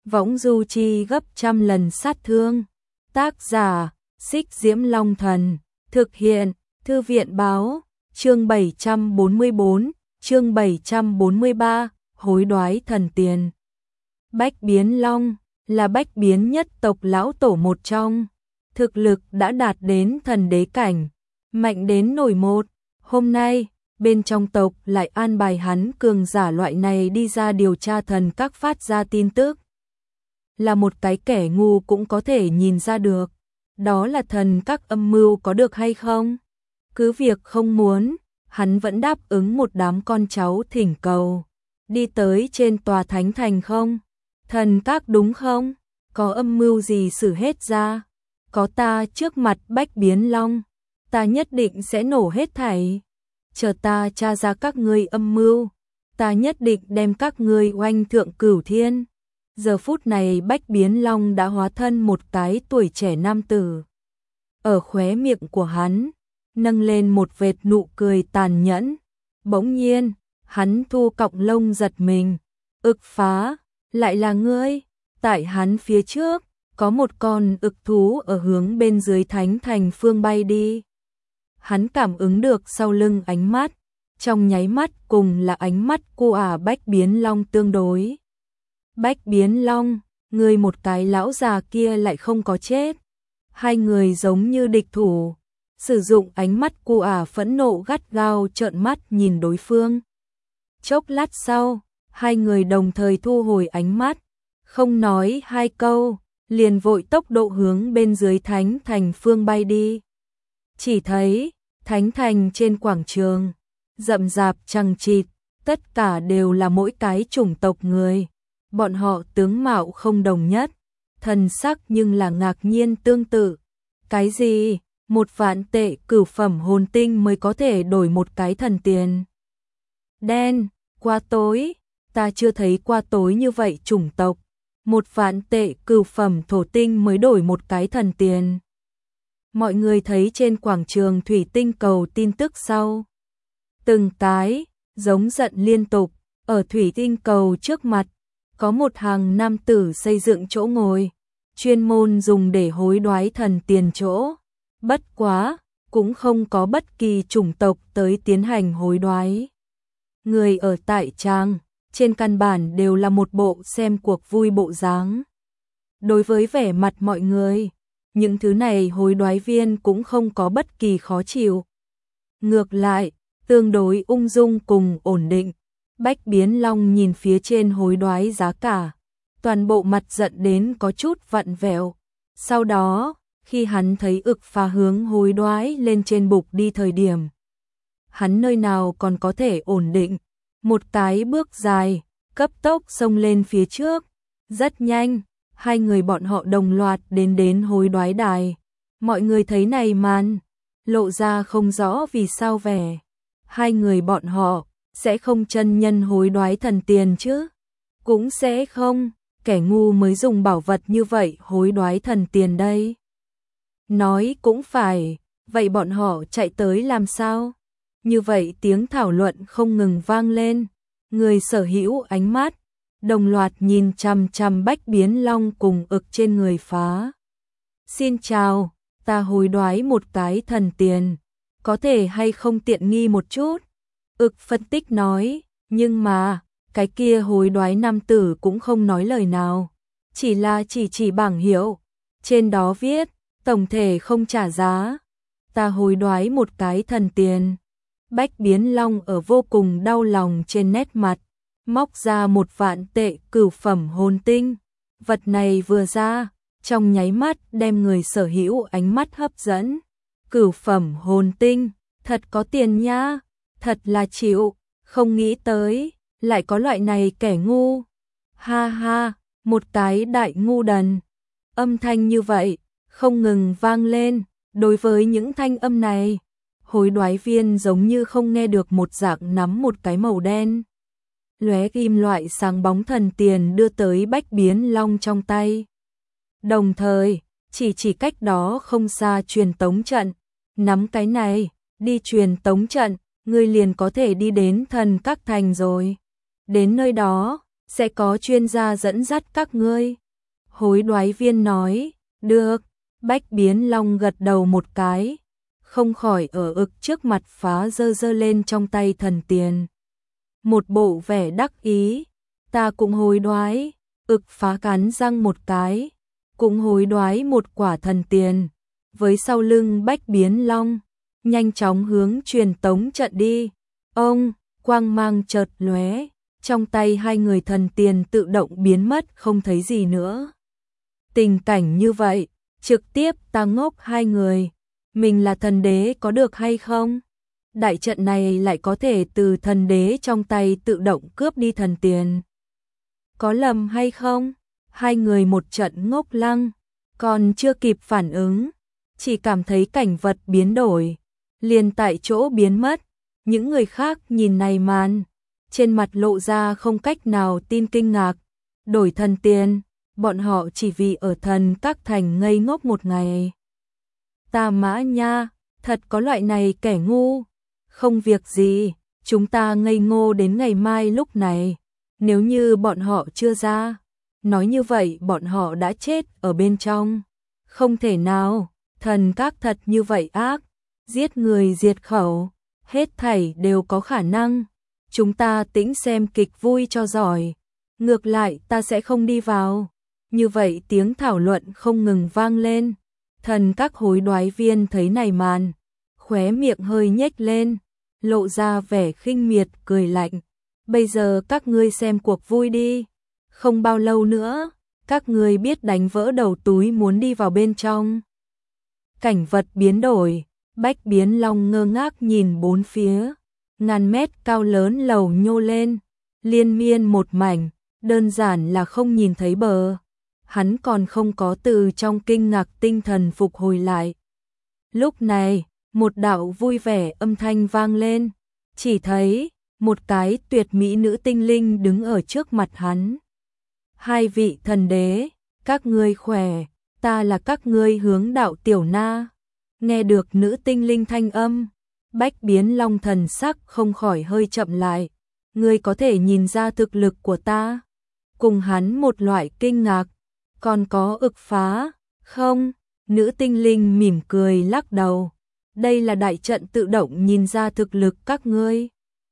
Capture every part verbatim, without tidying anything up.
võng du chi gấp trăm lần sát thương. Tác giả, Xích Diễm Long Thần, thực hiện, Thư viện Báo, chương bảy trăm bốn mươi bốn, chương bảy trăm bốn mươi ba, hối đoái thần tiền. Bách Biến Long là bách biến nhất tộc lão tổ một trong, thực lực đã đạt đến thần đế cảnh, mạnh đến nổi một. Hôm nay, bên trong tộc lại an bài hắn cường giả loại này đi ra điều tra thần các phát ra tin tức. Là một cái kẻ ngu cũng có thể nhìn ra được, đó là thần các âm mưu có được hay không. Cứ việc không muốn, hắn vẫn đáp ứng một đám con cháu thỉnh cầu. Đi tới trên tòa thánh thành không? Thần các đúng không? Có âm mưu gì xử hết ra? Có ta trước mặt Bách Biến Long, ta nhất định sẽ nổ hết thảy. Chờ ta tra ra các ngươi âm mưu, ta nhất định đem các ngươi oanh thượng cửu thiên. Giờ phút này Bách Biến Long đã hóa thân một cái tuổi trẻ nam tử. Ở khóe miệng của hắn, nâng lên một vệt nụ cười tàn nhẫn. Bỗng nhiên, hắn thu cọng lông giật mình. Ực phá, lại là ngươi. Tại hắn phía trước, có một con ực thú ở hướng bên dưới thánh thành phương bay đi. Hắn cảm ứng được sau lưng ánh mắt, trong nháy mắt cùng là ánh mắt của ả Bách Biến Long tương đối. Bách Biến Long, người một cái lão già kia lại không có chết. Hai người giống như địch thủ, sử dụng ánh mắt của ả phẫn nộ gắt gao trợn mắt nhìn đối phương. Chốc lát sau, hai người đồng thời thu hồi ánh mắt, không nói hai câu, liền vội tốc độ hướng bên dưới thánh thành phương bay đi. Chỉ thấy, thánh thành trên quảng trường, rậm rạp chằng chịt, tất cả đều là mỗi cái chủng tộc người. Bọn họ tướng mạo không đồng nhất, thần sắc nhưng là ngạc nhiên tương tự. Cái gì? Một vạn tệ cửu phẩm hồn tinh mới có thể đổi một cái thần tiền. Đen, qua tối, ta chưa thấy qua tối như vậy chủng tộc. Một vạn tệ cửu phẩm thổ tinh mới đổi một cái thần tiền. Mọi người thấy trên quảng trường thủy tinh cầu tin tức sau. Từng cái, giống giận liên tục, ở thủy tinh cầu trước mặt, có một hàng nam tử xây dựng chỗ ngồi, chuyên môn dùng để hối đoái thần tiền chỗ. Bất quá, cũng không có bất kỳ chủng tộc tới tiến hành hối đoái. Người ở tại trang, trên căn bản đều là một bộ xem cuộc vui bộ dáng. Đối với vẻ mặt mọi người, những thứ này hối đoái viên cũng không có bất kỳ khó chịu. Ngược lại, tương đối ung dung cùng ổn định. Bách Biến Long nhìn phía trên hối đoái giá cả, toàn bộ mặt giận đến có chút vặn vẹo. Sau đó, khi hắn thấy ực phá hướng hối đoái lên trên bục đi thời điểm, hắn nơi nào còn có thể ổn định, một cái bước dài, cấp tốc xông lên phía trước. Rất nhanh, hai người bọn họ đồng loạt đến đến hối đoái đài. Mọi người thấy này màn, lộ ra không rõ vì sao vẻ. Hai người bọn họ sẽ không chân nhân hối đoái thần tiền chứ? Cũng sẽ không, kẻ ngu mới dùng bảo vật như vậy hối đoái thần tiền đây. Nói cũng phải, vậy bọn họ chạy tới làm sao? Như vậy tiếng thảo luận không ngừng vang lên, người sở hữu ánh mắt, đồng loạt nhìn chằm chằm Bách Biến Long cùng ực trên người phá. Xin chào, ta hối đoái một cái thần tiền, có thể hay không tiện nghi một chút? Ực phân tích nói, nhưng mà, cái kia hối đoái nam tử cũng không nói lời nào, chỉ là chỉ chỉ bảng hiệu, trên đó viết, tổng thể không trả giá, ta hối đoái một cái thần tiền. Bách Biến Long ở vô cùng đau lòng trên nét mặt, móc ra một vạn tệ cửu phẩm hồn tinh, vật này vừa ra, trong nháy mắt đem người sở hữu ánh mắt hấp dẫn. Cửu phẩm hồn tinh, thật có tiền nha. Thật là chịu, không nghĩ tới, lại có loại này kẻ ngu. Ha ha, một cái đại ngu đần. Âm thanh như vậy, không ngừng vang lên. Đối với những thanh âm này, hối đoái viên giống như không nghe được một dạng nắm một cái màu đen. Lóe kim loại sáng bóng thần tiền đưa tới Bách Biến Long trong tay. Đồng thời, chỉ chỉ cách đó không xa truyền tống trận. Nắm cái này, đi truyền tống trận. Ngươi liền có thể đi đến thần các thành rồi. Đến nơi đó, sẽ có chuyên gia dẫn dắt các ngươi. Hối đoái viên nói, được, Bách Biến Long gật đầu một cái, không khỏi ở ực trước mặt phá dơ dơ lên trong tay thần tiền. Một bộ vẻ đắc ý, ta cũng hối đoái, ực phá cắn răng một cái, cũng hối đoái một quả thần tiền, với sau lưng Bách Biến Long, nhanh chóng hướng truyền tống trận đi. Ông, quang mang chợt lóe, trong tay hai người thần tiền tự động biến mất không thấy gì nữa. Tình cảnh như vậy, trực tiếp ta ngốc hai người, mình là thần đế có được hay không? Đại trận này lại có thể từ thần đế trong tay tự động cướp đi thần tiền. Có lầm hay không? Hai người một trận ngốc lăng, còn chưa kịp phản ứng, chỉ cảm thấy cảnh vật biến đổi, liền tại chỗ biến mất. Những người khác nhìn này màn, trên mặt lộ ra không cách nào tin kinh ngạc. Đổi thần tiền, bọn họ chỉ vì ở thần các thành ngây ngốc một ngày. Ta mã nha, thật có loại này kẻ ngu. Không việc gì, chúng ta ngây ngô đến ngày mai lúc này. Nếu như bọn họ chưa ra, nói như vậy bọn họ đã chết ở bên trong. Không thể nào, thần các thật như vậy ác, giết người diệt khẩu, hết thảy đều có khả năng. Chúng ta tĩnh xem kịch vui cho giỏi, ngược lại ta sẽ không đi vào. Như vậy tiếng thảo luận không ngừng vang lên. Thần các hối đoái viên thấy này màn, khóe miệng hơi nhếch lên, lộ ra vẻ khinh miệt cười lạnh. Bây giờ các ngươi xem cuộc vui đi, không bao lâu nữa, các ngươi biết đánh vỡ đầu túi muốn đi vào bên trong. Cảnh vật biến đổi, Bách Biến Long ngơ ngác nhìn bốn phía, ngàn mét cao lớn lầu nhô lên, liên miên một mảnh, đơn giản là không nhìn thấy bờ. Hắn còn không có từ trong kinh ngạc tinh thần phục hồi lại. Lúc này, một đạo vui vẻ âm thanh vang lên, chỉ thấy một cái tuyệt mỹ nữ tinh linh đứng ở trước mặt hắn. Hai vị thần đế, các ngươi khỏe, ta là các ngươi hướng đạo tiểu na. Nghe được nữ tinh linh thanh âm, Bách Biến Long thần sắc không khỏi hơi chậm lại. Ngươi có thể nhìn ra thực lực của ta. Cùng hắn một loại kinh ngạc, còn có ực phá, không? Nữ tinh linh mỉm cười lắc đầu. Đây là đại trận tự động nhìn ra thực lực các ngươi.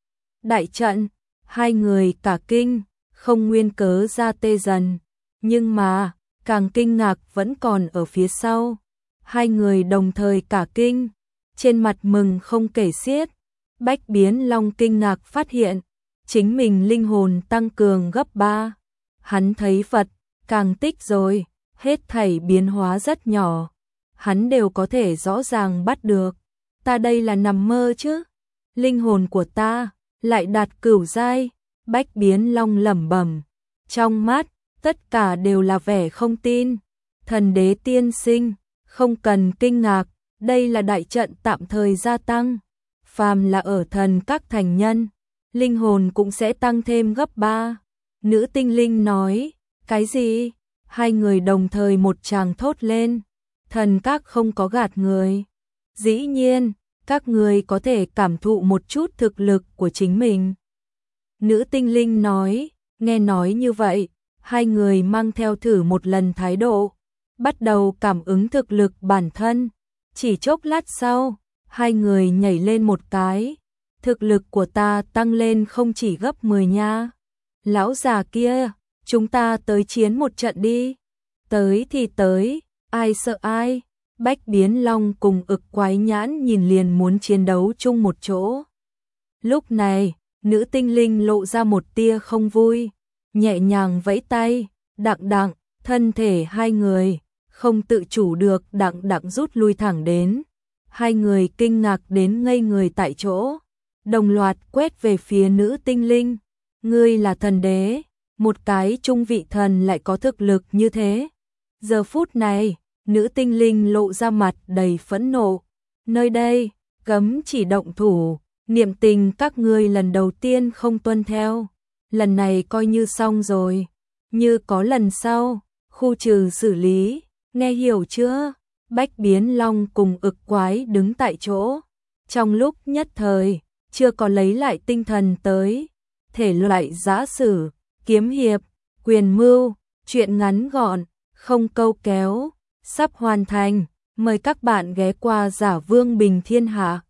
Đại trận, hai người cả kinh, không nguyên cớ ra tê dần. Nhưng mà, càng kinh ngạc vẫn còn ở phía sau. Hai người đồng thời cả kinh, trên mặt mừng không kể xiết. Bách Biến Long kinh ngạc phát hiện, chính mình linh hồn tăng cường gấp ba. Hắn thấy Phật, càng tích rồi, hết thảy biến hóa rất nhỏ. Hắn đều có thể rõ ràng bắt được. Ta đây là nằm mơ chứ? Linh hồn của ta lại đạt cửu giai. Bách Biến Long lẩm bẩm, trong mắt tất cả đều là vẻ không tin. Thần đế tiên sinh, không cần kinh ngạc, đây là đại trận tạm thời gia tăng. Phàm là ở thần các thành nhân, linh hồn cũng sẽ tăng thêm gấp ba. Nữ tinh linh nói, cái gì? Hai người đồng thời một tràng thốt lên. Thần các không có gạt người. Dĩ nhiên, các người có thể cảm thụ một chút thực lực của chính mình. Nữ tinh linh nói, nghe nói như vậy, hai người mang theo thử một lần thái độ, bắt đầu cảm ứng thực lực bản thân. Chỉ chốc lát sau, hai người nhảy lên một cái. Thực lực của ta tăng lên không chỉ gấp mười nha. Lão già kia, chúng ta tới chiến một trận đi. Tới thì tới, ai sợ ai. Bách Biến Long cùng ực quái nhãn nhìn liền muốn chiến đấu chung một chỗ. Lúc này, nữ tinh linh lộ ra một tia không vui, nhẹ nhàng vẫy tay, đặng đặng, thân thể hai người, không tự chủ được đặng đặng rút lui thẳng đến. Hai người kinh ngạc đến ngây người tại chỗ, đồng loạt quét về phía nữ tinh linh. Ngươi là thần đế, một cái trung vị thần lại có thực lực như thế. Giờ phút này, nữ tinh linh lộ ra mặt đầy phẫn nộ. Nơi đây, cấm chỉ động thủ, niệm tình các ngươi lần đầu tiên không tuân theo. Lần này coi như xong rồi, như có lần sau, khu trừ xử lý, nghe hiểu chưa? Bách Biến Long cùng ực quái đứng tại chỗ. Trong lúc nhất thời, chưa có lấy lại tinh thần tới. Thể loại giã sử, kiếm hiệp, quyền mưu, truyện ngắn gọn, không câu kéo, sắp hoàn thành. Mời các bạn ghé qua Giả Vương Bình Thiên Hạ.